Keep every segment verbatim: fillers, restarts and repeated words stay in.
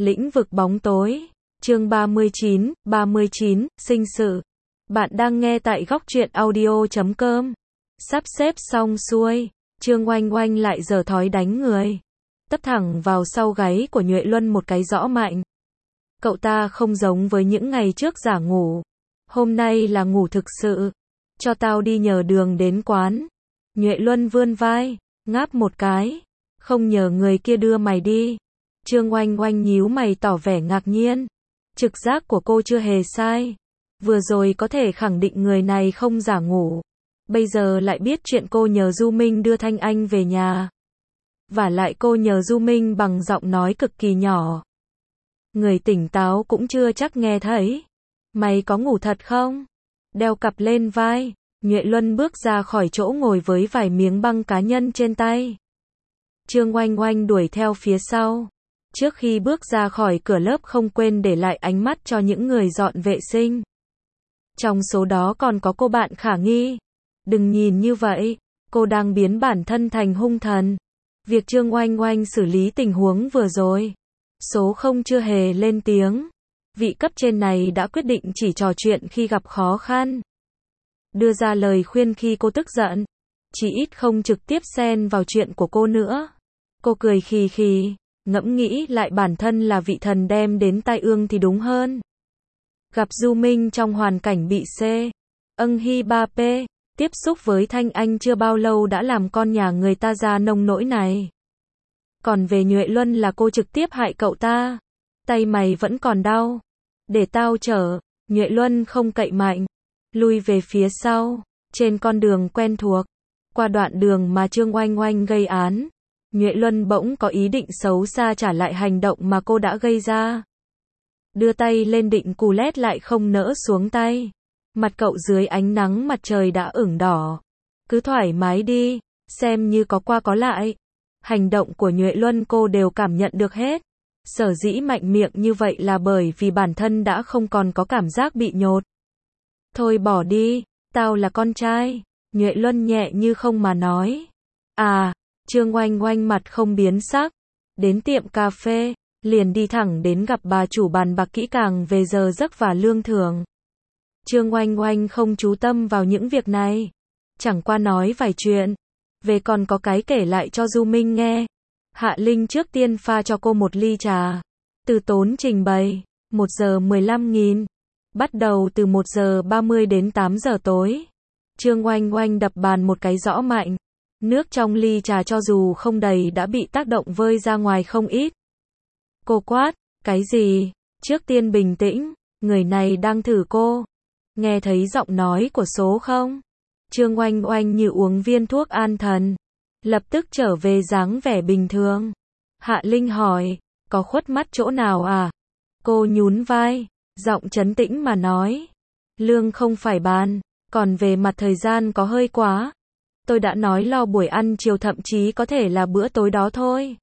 Lĩnh vực bóng tối. Chương ba mươi chín, ba mươi chín, sinh sự. Bạn đang nghe tại góc truyện audio chấm com. Sắp xếp xong xuôi, Trương Oanh Oanh lại giở thói đánh người. Tấp thẳng vào sau gáy của Nhuệ Luân một cái rõ mạnh. Cậu ta không giống với những ngày trước giả ngủ. Hôm nay là ngủ thực sự. Cho tao đi nhờ đường đến quán. Nhuệ Luân vươn vai, ngáp một cái. Không nhờ người kia đưa mày đi. Trương Oanh Oanh nhíu mày tỏ vẻ ngạc nhiên. Trực giác của cô chưa hề sai. Vừa rồi có thể khẳng định người này không giả ngủ. Bây giờ lại biết chuyện cô nhờ Du Minh đưa Thanh Anh về nhà. Vả lại cô nhờ Du Minh bằng giọng nói cực kỳ nhỏ. Người tỉnh táo cũng chưa chắc nghe thấy. Mày có ngủ thật không? Đeo cặp lên vai, Nhuệ Luân bước ra khỏi chỗ ngồi với vài miếng băng cá nhân trên tay. Trương Oanh Oanh đuổi theo phía sau. Trước khi bước ra khỏi cửa lớp không quên để lại ánh mắt cho những người dọn vệ sinh. Trong số đó còn có cô bạn khả nghi. Đừng nhìn như vậy, cô đang biến bản thân thành hung thần. Việc Trương Oanh Oanh xử lý tình huống vừa rồi. Số không chưa hề lên tiếng. Vị cấp trên này đã quyết định chỉ trò chuyện khi gặp khó khăn. Đưa ra lời khuyên khi cô tức giận. Chỉ ít không trực tiếp xen vào chuyện của cô nữa. Cô cười khì khì, ngẫm nghĩ lại bản thân là vị thần đem đến tai ương thì đúng hơn. Gặp Du Minh trong hoàn cảnh bị C. Âng Hy ba P. Tiếp xúc với Thanh Anh chưa bao lâu đã làm con nhà người ta ra nông nỗi này. Còn về Nhuệ Luân là cô trực tiếp hại cậu ta. Tay mày vẫn còn đau. Để tao chở. Nhuệ Luân không cậy mạnh. Lui về phía sau. Trên con đường quen thuộc. Qua đoạn đường mà Trương Oanh Oanh gây án. Nhuệ Luân bỗng có ý định xấu xa trả lại hành động mà cô đã gây ra. Đưa tay lên định cù lét lại không nỡ xuống tay. Mặt cậu dưới ánh nắng mặt trời đã ửng đỏ. Cứ thoải mái đi, xem như có qua có lại. Hành động của Nhuệ Luân cô đều cảm nhận được hết. Sở dĩ mạnh miệng như vậy là bởi vì bản thân đã không còn có cảm giác bị nhột. Thôi bỏ đi, tao là con trai. Nhuệ Luân nhẹ như không mà nói. À, Trương Oanh Oanh mặt không biến sắc. Đến tiệm cà phê, liền đi thẳng đến gặp bà chủ bàn bạc kỹ càng về giờ giấc và lương thưởng. Trương Oanh Oanh không chú tâm vào những việc này. Chẳng qua nói vài chuyện. Về còn có cái kể lại cho Du Minh nghe. Hạ Linh trước tiên pha cho cô một ly trà. Từ tốn trình bày. một giờ mười lăm nghìn. Bắt đầu từ một giờ ba mươi đến tám giờ tối. Trương Oanh Oanh đập bàn một cái rõ mạnh. Nước trong ly trà cho dù không đầy đã bị tác động vơi ra ngoài không ít. Cô quát, cái gì? Trước tiên bình tĩnh, người này đang thử cô. Nghe thấy giọng nói của số không? Trương Oanh Oanh như uống viên thuốc an thần. Lập tức trở về dáng vẻ bình thường. Hạ Linh hỏi, có khuất mắt chỗ nào à? Cô nhún vai, giọng trấn tĩnh mà nói. Lương không phải bàn, còn về mặt thời gian có hơi quá. Tôi đã nói lo buổi ăn chiều thậm chí có thể là bữa tối đó thôi.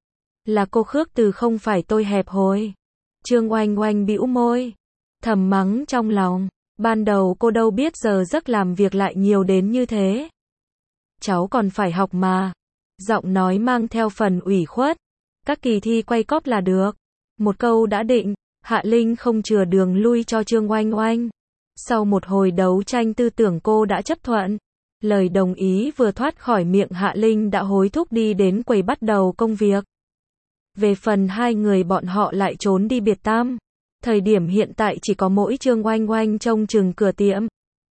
Là cô khước từ không phải tôi hẹp hòi. Trương Oanh Oanh bĩu môi. Thầm mắng trong lòng. Ban đầu cô đâu biết giờ giấc làm việc lại nhiều đến như thế. Cháu còn phải học mà. Giọng nói mang theo phần ủy khuất. Các kỳ thi quay cóp là được. Một câu đã định. Hạ Linh không chừa đường lui cho Trương Oanh Oanh. Sau một hồi đấu tranh tư tưởng cô đã chấp thuận. Lời đồng ý vừa thoát khỏi miệng Hạ Linh đã hối thúc đi đến quầy bắt đầu công việc. Về phần hai người bọn họ lại trốn đi biệt tam. Thời điểm hiện tại chỉ có mỗi Trương Oanh Oanh trông chừng cửa tiệm.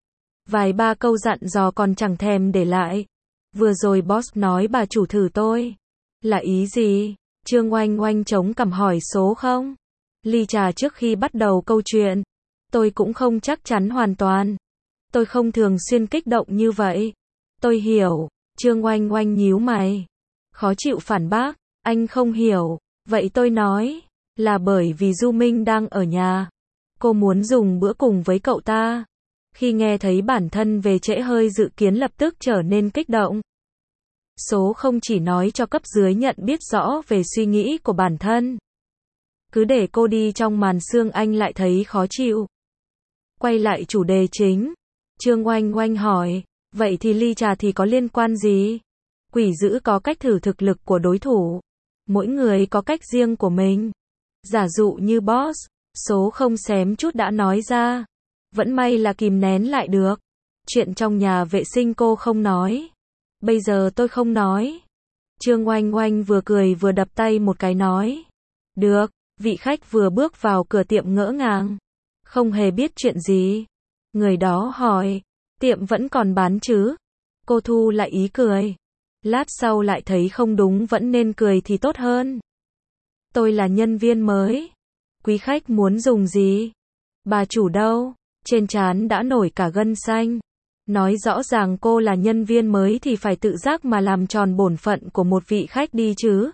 Vài ba câu dặn dò còn chẳng thèm để lại. Vừa rồi boss nói bà chủ thử tôi. Là ý gì? Trương Oanh Oanh chống cằm hỏi số không? Ly trà trước khi bắt đầu câu chuyện. Tôi cũng không chắc chắn hoàn toàn. Tôi không thường xuyên kích động như vậy. Tôi hiểu. Trương Oanh Oanh nhíu mày. Khó chịu phản bác. Anh không hiểu. Vậy tôi nói. Là bởi vì Du Minh đang ở nhà. Cô muốn dùng bữa cùng với cậu ta. Khi nghe thấy bản thân về trễ hơi dự kiến lập tức trở nên kích động. Số không chỉ nói cho cấp dưới nhận biết rõ về suy nghĩ của bản thân. Cứ để cô đi trong màn sương anh lại thấy khó chịu. Quay lại chủ đề chính. Trương Oanh Oanh hỏi. Vậy thì ly trà thì có liên quan gì? Quỷ dữ có cách thử thực lực của đối thủ. Mỗi người có cách riêng của mình. Giả dụ như boss, số không xém chút đã nói ra. Vẫn may là kìm nén lại được. Chuyện trong nhà vệ sinh cô không nói. Bây giờ tôi không nói. Trương Oanh Oanh vừa cười vừa đập tay một cái nói. Được, vị khách vừa bước vào cửa tiệm ngỡ ngàng. Không hề biết chuyện gì. Người đó hỏi, tiệm vẫn còn bán chứ? Cô thu lại ý cười. Lát sau lại thấy không đúng vẫn nên cười thì tốt hơn. Tôi là nhân viên mới. Quý khách muốn dùng gì? Bà chủ đâu? Trên trán đã nổi cả gân xanh. Nói rõ ràng cô là nhân viên mới thì phải tự giác mà làm tròn bổn phận của một vị khách đi chứ.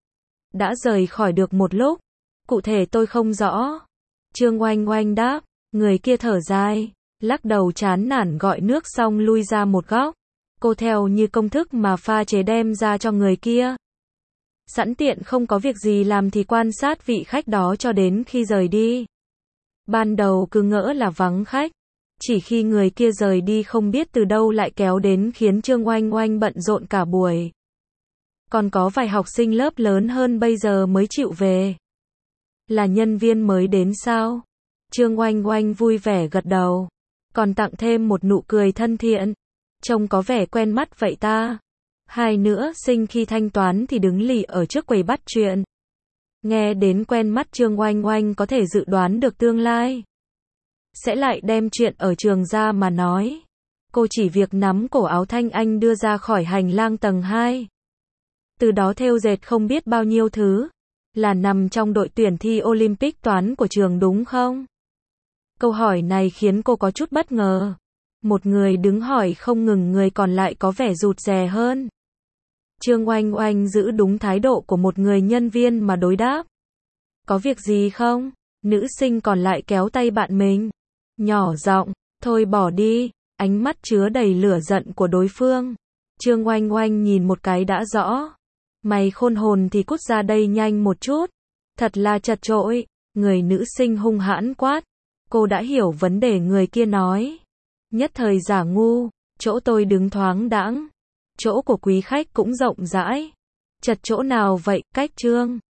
Đã rời khỏi được một lúc. Cụ thể tôi không rõ. Trương Oanh Oanh đáp. Người kia thở dài. Lắc đầu chán nản gọi nước xong lui ra một góc. Cô theo như công thức mà pha chế đem ra cho người kia. Sẵn tiện không có việc gì làm thì quan sát vị khách đó cho đến khi rời đi. Ban đầu cứ ngỡ là vắng khách. Chỉ khi người kia rời đi không biết từ đâu lại kéo đến khiến Trương Oanh Oanh bận rộn cả buổi. Còn có vài học sinh lớp lớn hơn bây giờ mới chịu về. Là nhân viên mới đến sao? Trương Oanh Oanh vui vẻ gật đầu. Còn tặng thêm một nụ cười thân thiện. Trông có vẻ quen mắt vậy ta. Hai nữa sinh khi thanh toán thì đứng lì ở trước quầy bắt chuyện. Nghe đến quen mắt Trương Oanh Oanh có thể dự đoán được tương lai. Sẽ lại đem chuyện ở trường ra mà nói. Cô chỉ việc nắm cổ áo Thanh Anh đưa ra khỏi hành lang tầng hai. Từ đó thêu dệt không biết bao nhiêu thứ. Là nằm trong đội tuyển thi Olympic toán của trường đúng không? Câu hỏi này khiến cô có chút bất ngờ. Một người đứng hỏi không ngừng, người còn lại có vẻ rụt rè hơn. Trương Oanh Oanh giữ đúng thái độ của một người nhân viên mà đối đáp. Có việc gì không? Nữ sinh còn lại kéo tay bạn mình. Nhỏ giọng, thôi bỏ đi, ánh mắt chứa đầy lửa giận của đối phương. Trương Oanh Oanh nhìn một cái đã rõ. Mày khôn hồn thì cút ra đây nhanh một chút. Thật là chật chội. Người nữ sinh hung hãn quát. Cô đã hiểu vấn đề người kia nói. Nhất thời giả ngu, chỗ tôi đứng thoáng đãng. Chỗ của quý khách cũng rộng rãi. Chật chỗ nào vậy, cách Trương?